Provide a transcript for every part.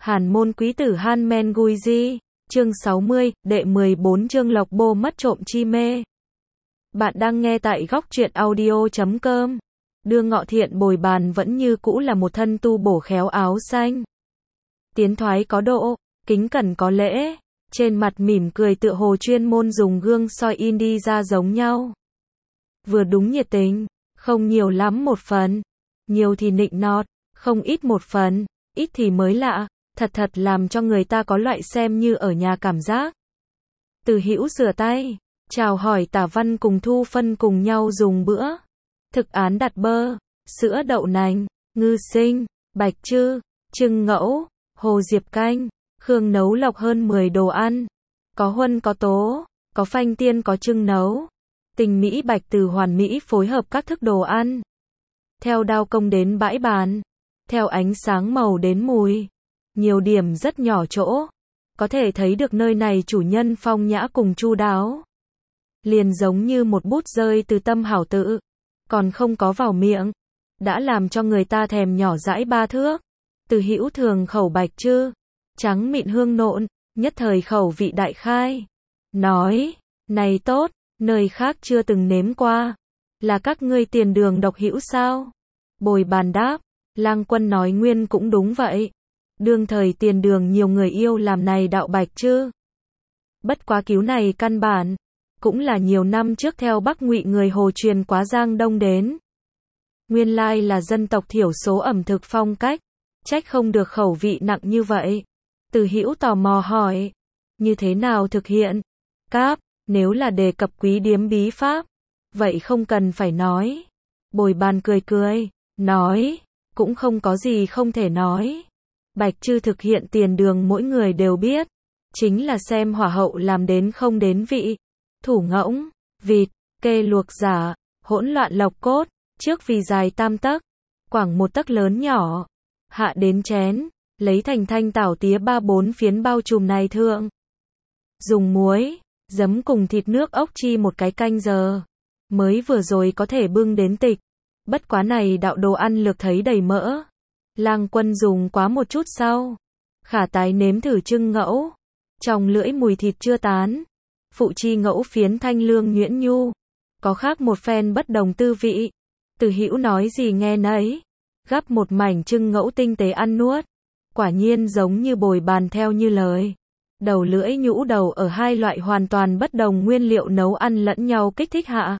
Hàn môn quý tử Han Men Gui Di, chương 60, đệ 14 chương Lộc Bô mất trộm chi mê. Bạn đang nghe tại góc truyện audio.com. Đưa Ngọ Thiện bồi bàn vẫn như cũ là một thân tu bổ khéo áo xanh. Tiến thoái có độ, kính cẩn có lễ, trên mặt mỉm cười tựa hồ chuyên môn dùng gương soi in đi ra giống nhau. Vừa đúng nhiệt tình, không nhiều lắm một phần, nhiều thì nịnh nọt, không ít một phần, ít thì mới lạ, thật làm cho người ta có loại xem như ở nhà cảm giác. Từ Hữu rửa tay, chào hỏi Tả Văn cùng Thu Phân cùng nhau dùng bữa. Thực án đặt bơ, sữa đậu nành, ngư sinh, bạch chư, trưng ngẫu, hồ diệp canh, Khương nấu lọc hơn 10 đồ ăn. Có huân có tố, có phanh tiên có trưng nấu. Tình mỹ bạch từ hoàn mỹ phối hợp các thức đồ ăn. Theo đao công đến bãi bàn, theo ánh sáng màu đến mùi. Nhiều điểm rất nhỏ chỗ, có thể thấy được nơi này chủ nhân phong nhã cùng chu đáo. Liền giống như một bút rơi từ tâm hảo tự, còn không có vào miệng, đã làm cho người ta thèm nhỏ dãi ba thước. Từ Hữu thường khẩu bạch chư, trắng mịn hương nộn, nhất thời khẩu vị đại khai. Nói, này tốt, nơi khác chưa từng nếm qua. Là các ngươi tiền đường độc hữu sao? Bồi bàn đáp, Lang Quân nói nguyên cũng đúng vậy. Đương thời tiền đường nhiều người yêu làm này đạo bạch chứ. Bất quá cứu này căn bản, cũng là nhiều năm trước theo Bắc Ngụy người Hồ truyền quá Giang Đông đến. Nguyên lai là dân tộc thiểu số ẩm thực phong cách, trách không được khẩu vị nặng như vậy. Từ Hữu tò mò hỏi, như thế nào thực hiện? Cáp, nếu là đề cập quý điếm bí pháp, vậy không cần phải nói. Bồi bàn cười, nói, cũng không có gì không thể nói. Bạch chư thực hiện tiền đường mỗi người đều biết, chính là xem hỏa hậu làm đến không đến vị. Thủ ngỗng, vịt, kê luộc giả, hỗn loạn lọc cốt, trước vì dài tam tấc, khoảng một tấc lớn nhỏ, hạ đến chén, lấy thành thanh tảo tía 3-4 phiến bao trùm này thượng. Dùng muối, giấm cùng thịt nước ốc chi một cái canh giờ, mới vừa rồi có thể bưng đến tịch. Bất quá này đạo đồ ăn lược thấy đầy mỡ. Lang Quân dùng quá một chút sau, khả tái nếm thử trưng ngẫu, trong lưỡi mùi thịt chưa tán, phụ chi ngẫu phiến thanh lương nhuyễn nhu, có khác một phen bất đồng tư vị. Từ Hữu nói gì nghe nấy, gắp một mảnh trưng ngẫu tinh tế ăn nuốt, quả nhiên giống như bồi bàn theo như lời. Đầu lưỡi nhũ đầu ở hai loại hoàn toàn bất đồng nguyên liệu nấu ăn lẫn nhau kích thích hạ,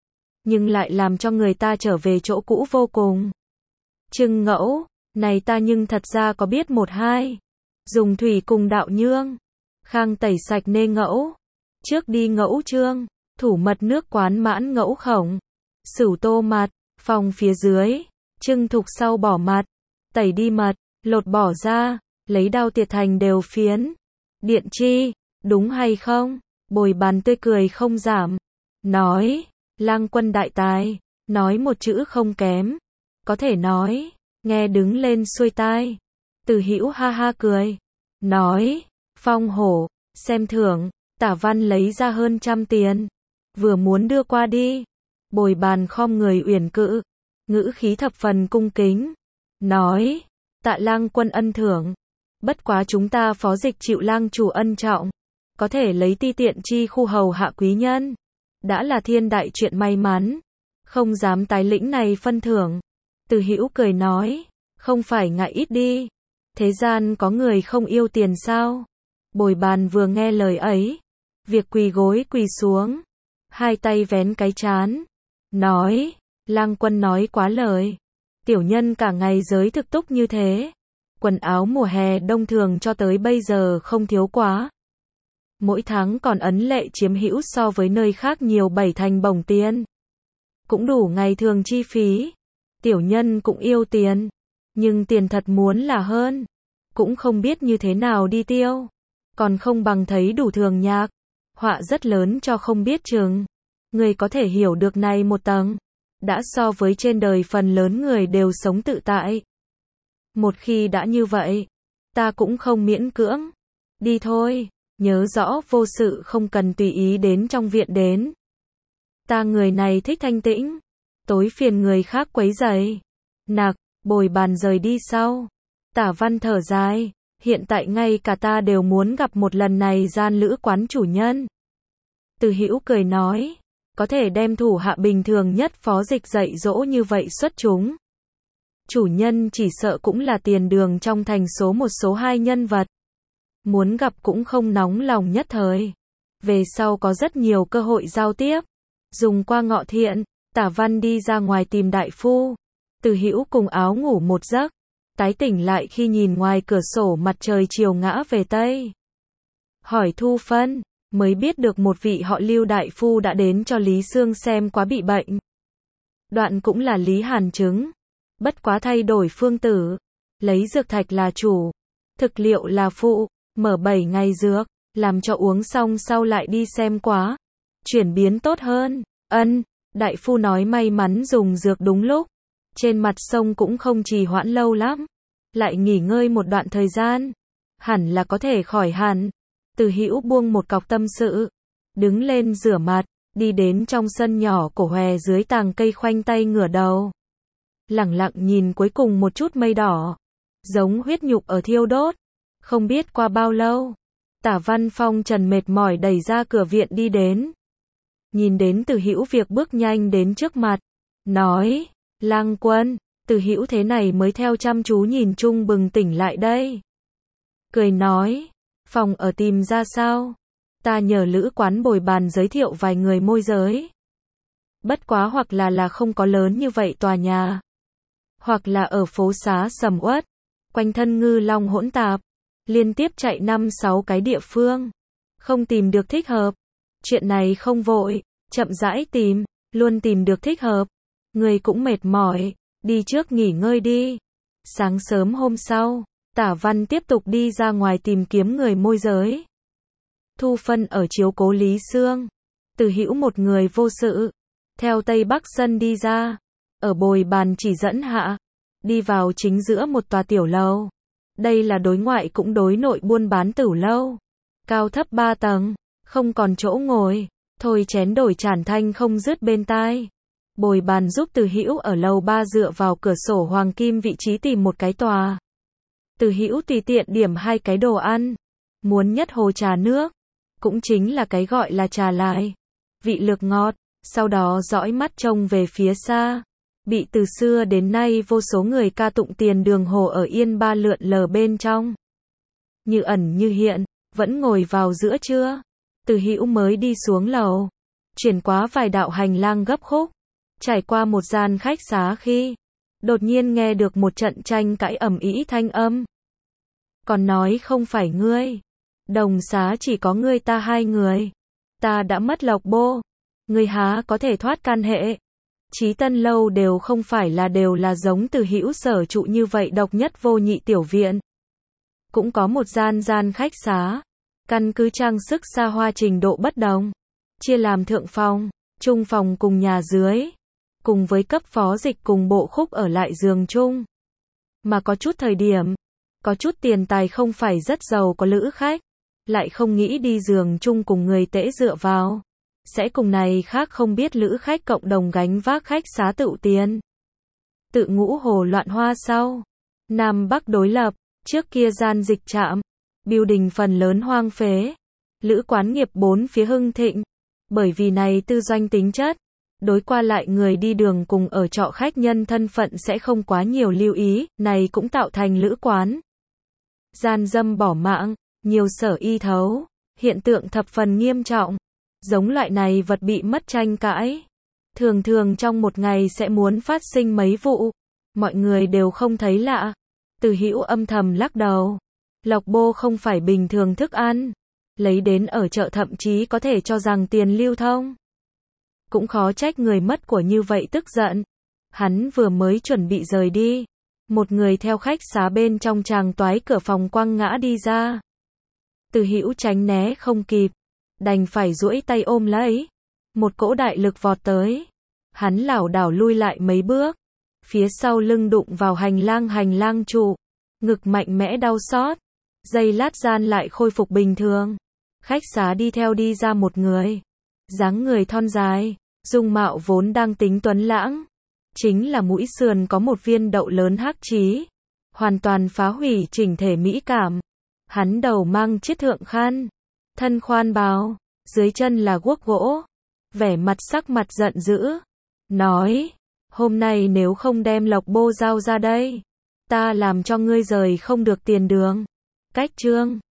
nhưng lại làm cho người ta trở về chỗ cũ vô cùng. Trưng ngẫu, này ta nhưng thật ra có biết một hai. Dùng thủy cùng đạo nhương, khang tẩy sạch nê ngẫu. Trước đi ngẫu trương, thủ mật nước quán mãn ngẫu khổng. Sửu tô mặt, phòng phía dưới, trưng thục sau bỏ mặt. Tẩy đi mật, lột bỏ ra, lấy đao tiệt thành đều phiến. Điện chi, đúng hay không? Bồi bàn tươi cười không giảm. Nói, Lang Quân đại tài, nói một chữ không kém. Có thể nói, nghe đứng lên xuôi tai. Từ Hữu ha ha cười, nói, phong hổ, xem thưởng. Tả Văn lấy ra hơn 100 tiền, vừa muốn đưa qua đi. Bồi bàn khom người uyển cự, ngữ khí thập phần cung kính, nói, tạ Lang Quân ân thưởng. Bất quá chúng ta phó dịch chịu lang chủ ân trọng, có thể lấy ti tiện chi khu hầu hạ quý nhân, đã là thiên đại chuyện may mắn, không dám tái lĩnh này phân thưởng. Từ Hữu cười nói, không phải ngại ít đi, thế gian có người không yêu tiền sao? Bồi bàn vừa nghe lời ấy, việc quỳ gối quỳ xuống, hai tay vén cái trán, nói, Lang Quân nói quá lời, tiểu nhân cả ngày giới thực túc như thế, quần áo mùa hè đông thường cho tới bây giờ không thiếu quá. Mỗi tháng còn ấn lệ chiếm hữu so với nơi khác nhiều 7 thành bổng tiền. Cũng đủ ngày thường chi phí. Tiểu nhân cũng yêu tiền, nhưng tiền thật muốn là hơn, cũng không biết như thế nào đi tiêu, còn không bằng thấy đủ thường nhạc, họa rất lớn cho không biết chừng. Người có thể hiểu được này một tầng, đã so với trên đời phần lớn người đều sống tự tại. Một khi đã như vậy, ta cũng không miễn cưỡng. Đi thôi, nhớ rõ vô sự không cần tùy ý đến trong viện đến. Ta người này thích thanh tĩnh, tối phiền người khác quấy rầy. Nặc, bồi bàn rời đi sau. Tả Văn thở dài, hiện tại ngay cả ta đều muốn gặp một lần này gian lữ quán chủ nhân. Từ Hữu cười nói, có thể đem thủ hạ bình thường nhất Phó Dịch dạy dỗ như vậy xuất chúng. Chủ nhân chỉ sợ cũng là tiền đường trong thành số 1 số 2 nhân vật. Muốn gặp cũng không nóng lòng nhất thời. Về sau có rất nhiều cơ hội giao tiếp. Dùng qua Ngọ Thiện, Tả Văn đi ra ngoài tìm đại phu. Từ Hữu cùng áo ngủ một giấc, tái tỉnh lại khi nhìn ngoài cửa sổ mặt trời chiều ngã về Tây. Hỏi Thu Phân, mới biết được một vị họ Lưu đại phu đã đến cho Lý Sương xem quá bị bệnh. Đoạn cũng là Lý Hàn chứng. Bất quá thay đổi phương tử, lấy dược thạch là chủ, thực liệu là phụ, mở 7 ngày dược, làm cho uống xong sau lại đi xem quá. Chuyển biến tốt hơn, đại phu nói may mắn dùng dược đúng lúc. Trên mặt sông cũng không trì hoãn lâu lắm. Lại nghỉ ngơi một đoạn thời gian. Hẳn là có thể khỏi hẳn. Từ Hữu buông một cọc tâm sự. Đứng lên rửa mặt, đi đến trong sân nhỏ cổ hòe dưới tàng cây khoanh tay ngửa đầu. Lẳng lặng nhìn cuối cùng một chút mây đỏ. Giống huyết nhục ở thiêu đốt. Không biết qua bao lâu. Tả Văn Phong trần mệt mỏi đẩy ra cửa viện đi đến. Nhìn đến Từ Hữu việc bước nhanh đến trước mặt. Nói, Lang Quân, Từ Hữu thế này mới theo chăm chú nhìn chung bừng tỉnh lại đây. Cười nói, phòng ở tìm ra sao? Ta nhờ lữ quán bồi bàn giới thiệu vài người môi giới. Bất quá hoặc là không có lớn như vậy tòa nhà. Hoặc là ở phố xá sầm uất, quanh thân ngư long hỗn tạp, liên tiếp chạy 5-6 cái địa phương. Không tìm được thích hợp. Chuyện này không vội, chậm rãi tìm, luôn tìm được thích hợp. Người cũng mệt mỏi, đi trước nghỉ ngơi đi. Sáng sớm hôm sau, Tả Văn tiếp tục đi ra ngoài tìm kiếm người môi giới. Thu Phân ở chiếu cố Lý Sương. Từ Hữu một người vô sự, theo Tây Bắc sân đi ra, ở bồi bàn chỉ dẫn hạ, đi vào chính giữa một tòa tiểu lầu. Đây là đối ngoại cũng đối nội buôn bán tửu lâu. Cao thấp 3 tầng, không còn chỗ ngồi, thôi chén đổi chản thanh không dứt bên tai. Bồi bàn giúp Từ Hữu ở lầu 3 dựa vào cửa sổ hoàng kim vị trí tìm một cái tòa. Từ Hữu tùy tiện điểm 2 cái đồ ăn. Muốn nhất hồ trà nước, cũng chính là cái gọi là trà lại. Vị lược ngọt, sau đó dõi mắt trông về phía xa. Bị từ xưa đến nay vô số người ca tụng tiền đường hồ ở Yên Ba lượn lờ bên trong. Như ẩn như hiện, vẫn ngồi vào giữa trưa. Từ Hữu mới đi xuống lầu, chuyển qua vài đạo hành lang gấp khúc, trải qua một gian khách xá khi đột nhiên nghe được một trận tranh cãi ầm ĩ thanh âm. Còn nói không phải ngươi, đồng xá chỉ có ngươi ta 2 người, ta đã mất Lộc Bô, ngươi há có thể thoát can hệ. Chí Tân lâu đều không phải là đều là giống Từ Hữu sở trụ như vậy độc nhất vô nhị tiểu viện. Cũng có một gian khách xá, căn cứ trang sức xa hoa trình độ bất đồng, chia làm thượng phòng, trung phòng cùng nhà dưới, cùng với cấp phó dịch cùng bộ khúc ở lại giường chung. Mà có chút thời điểm, có chút tiền tài không phải rất giàu có lữ khách, lại không nghĩ đi giường chung cùng người tễ dựa vào, sẽ cùng này khác không biết lữ khách cộng đồng gánh vác khách xá tựu tiền. Tự Ngũ Hồ loạn hoa sau, Nam Bắc đối lập, trước kia gian dịch trạm, biêu đình phần lớn hoang phế, lữ quán nghiệp 4 phía hưng thịnh, bởi vì này tư doanh tính chất, đối qua lại người đi đường cùng ở trọ khách nhân thân phận sẽ không quá nhiều lưu ý, này cũng tạo thành lữ quán gian dâm bỏ mạng, nhiều sở y thấu, hiện tượng thập phần nghiêm trọng. Giống loại này vật bị mất tranh cãi, thường thường trong một ngày sẽ muốn phát sinh mấy vụ, mọi người đều không thấy lạ. Từ Hữu âm thầm lắc đầu, Lộc Bô không phải bình thường thức ăn, lấy đến ở chợ thậm chí có thể cho rằng tiền lưu thông. Cũng khó trách người mất của như vậy tức giận. Hắn vừa mới chuẩn bị rời đi, một người theo khách xá bên trong tràng toái cửa phòng quăng ngã đi ra. Từ Hữu tránh né không kịp, đành phải duỗi tay ôm lấy. Một cỗ đại lực vọt tới, hắn lảo đảo lui lại mấy bước, phía sau lưng đụng vào hành lang trụ, ngực mạnh mẽ đau xót. Giây lát gian lại khôi phục bình thường. Khách xá đi theo đi ra một người, dáng người thon dài, dung mạo vốn đang tính tuấn lãng, chính là mũi sườn có một viên đậu lớn hắc trí, hoàn toàn phá hủy chỉnh thể mỹ cảm. Hắn đầu mang chiếc thượng khăn, thân khoan bào, dưới chân là guốc gỗ, vẻ mặt sắc mặt giận dữ, nói, hôm nay nếu không đem Lộc Bô giao ra đây, ta làm cho ngươi rời không được tiền đường. Cách chương